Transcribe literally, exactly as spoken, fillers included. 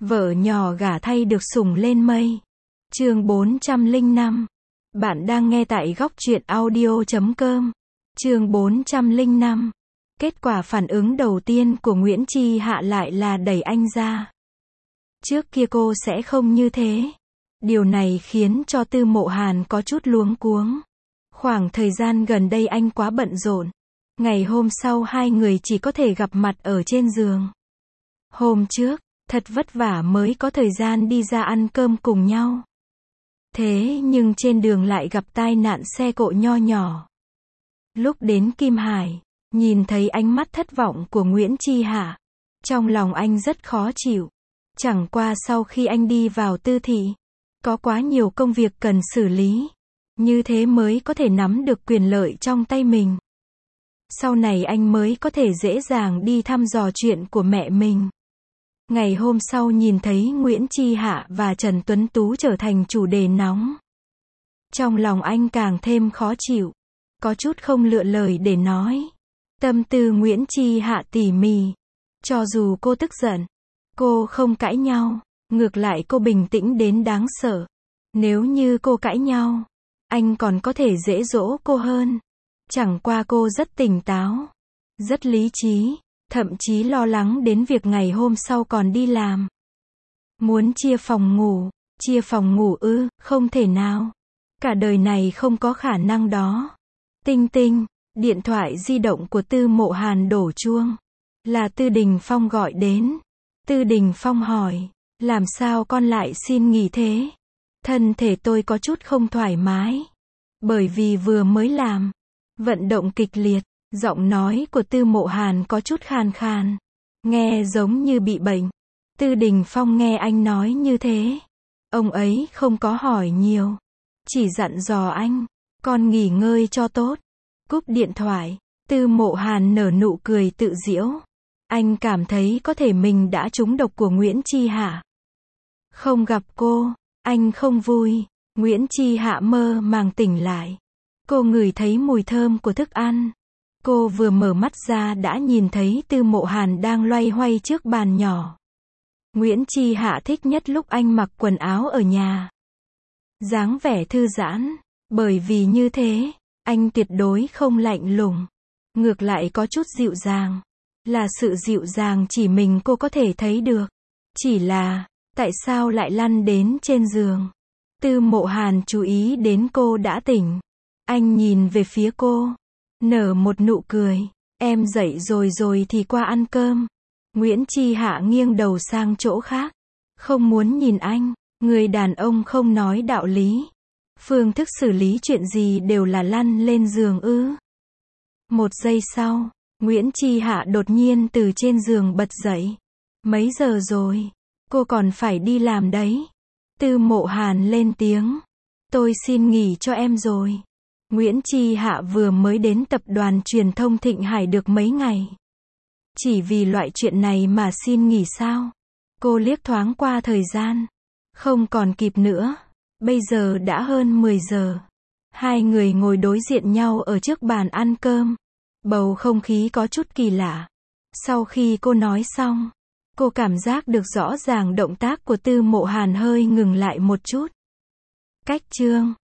Vợ nhỏ gả thay được sủng lên mây. Chương bốn trăm lẻ năm. Bạn đang nghe tại góc truyện audio chấm com. Chương bốn trăm lẻ năm. Kết quả phản ứng đầu tiên của Nguyễn Chi Hạ lại là đẩy anh ra. Trước kia cô sẽ không như thế. Điều này khiến cho Tư Mộ Hàn có chút luống cuống. Khoảng thời gian gần đây anh quá bận rộn. Ngày hôm sau hai người chỉ có thể gặp mặt ở trên giường. Hôm trước, thật vất vả mới có thời gian đi ra ăn cơm cùng nhau. Thế nhưng trên đường lại gặp tai nạn xe cộ nho nhỏ. Lúc đến Kim Hải, nhìn thấy ánh mắt thất vọng của Nguyễn Chi Hạ. Trong lòng anh rất khó chịu. Chẳng qua sau khi anh đi vào tư thị, có quá nhiều công việc cần xử lý. Như thế mới có thể nắm được quyền lợi trong tay mình. Sau này anh mới có thể dễ dàng đi thăm dò chuyện của mẹ mình. Ngày hôm sau nhìn thấy Nguyễn Chi Hạ và Trần Tuấn Tú trở thành chủ đề nóng. Trong lòng anh càng thêm khó chịu. Có chút không lựa lời để nói. Tâm tư Nguyễn Chi Hạ tỉ mỉ. Cho dù cô tức giận, cô không cãi nhau. Ngược lại cô bình tĩnh đến đáng sợ. Nếu như cô cãi nhau, anh còn có thể dễ dỗ cô hơn. Chẳng qua cô rất tỉnh táo, rất lý trí, thậm chí lo lắng đến việc ngày hôm sau còn đi làm. Muốn chia phòng ngủ, chia phòng ngủ ư, không thể nào. Cả đời này không có khả năng đó. Tinh tinh, điện thoại di động của Tư Mộ Hàn đổ chuông. Là Tư Đình Phong gọi đến. Tư Đình Phong hỏi, làm sao con lại xin nghỉ thế? Thân thể tôi có chút không thoải mái. Bởi vì vừa mới làm vận động kịch liệt. Giọng nói của Tư Mộ Hàn có chút khàn khàn. Nghe giống như bị bệnh. Tư Đình Phong nghe anh nói như thế. Ông ấy không có hỏi nhiều. Chỉ dặn dò anh, con nghỉ ngơi cho tốt. Cúp điện thoại, Tư Mộ Hàn nở nụ cười tự giễu. Anh cảm thấy có thể mình đã trúng độc của Nguyễn Chi Hạ. Không gặp cô, anh không vui. Nguyễn Chi Hạ mơ màng tỉnh lại. Cô ngửi thấy mùi thơm của thức ăn. Cô vừa mở mắt ra đã nhìn thấy Tư Mộ Hàn đang loay hoay trước bàn nhỏ. Nguyễn Chi Hạ thích nhất lúc anh mặc quần áo ở nhà. Dáng vẻ thư giãn. Bởi vì như thế, anh tuyệt đối không lạnh lùng. Ngược lại có chút dịu dàng. Là sự dịu dàng chỉ mình cô có thể thấy được. Chỉ là, tại sao lại lăn đến trên giường? Tư Mộ Hàn chú ý đến cô đã tỉnh. Anh nhìn về phía cô. Nở một nụ cười. Em dậy rồi rồi thì qua ăn cơm. Nguyễn Chi Hạ nghiêng đầu sang chỗ khác. Không muốn nhìn anh. Người đàn ông không nói đạo lý. Phương thức xử lý chuyện gì đều là lăn lên giường ư. Một giây sau, Nguyễn Chi Hạ đột nhiên từ trên giường bật dậy. Mấy giờ rồi? Cô còn phải đi làm đấy. Tư Mộ Hàn lên tiếng. Tôi xin nghỉ cho em rồi. Nguyễn Chi Hạ vừa mới đến tập đoàn truyền thông Thịnh Hải được mấy ngày. Chỉ vì loại chuyện này mà xin nghỉ sao? Cô liếc thoáng qua thời gian. Không còn kịp nữa. Bây giờ đã hơn mười giờ. Hai người ngồi đối diện nhau ở trước bàn ăn cơm. Bầu không khí có chút kỳ lạ. Sau khi cô nói xong, cô cảm giác được rõ ràng động tác của Tư Mộ Hàn hơi ngừng lại một chút. Cách chương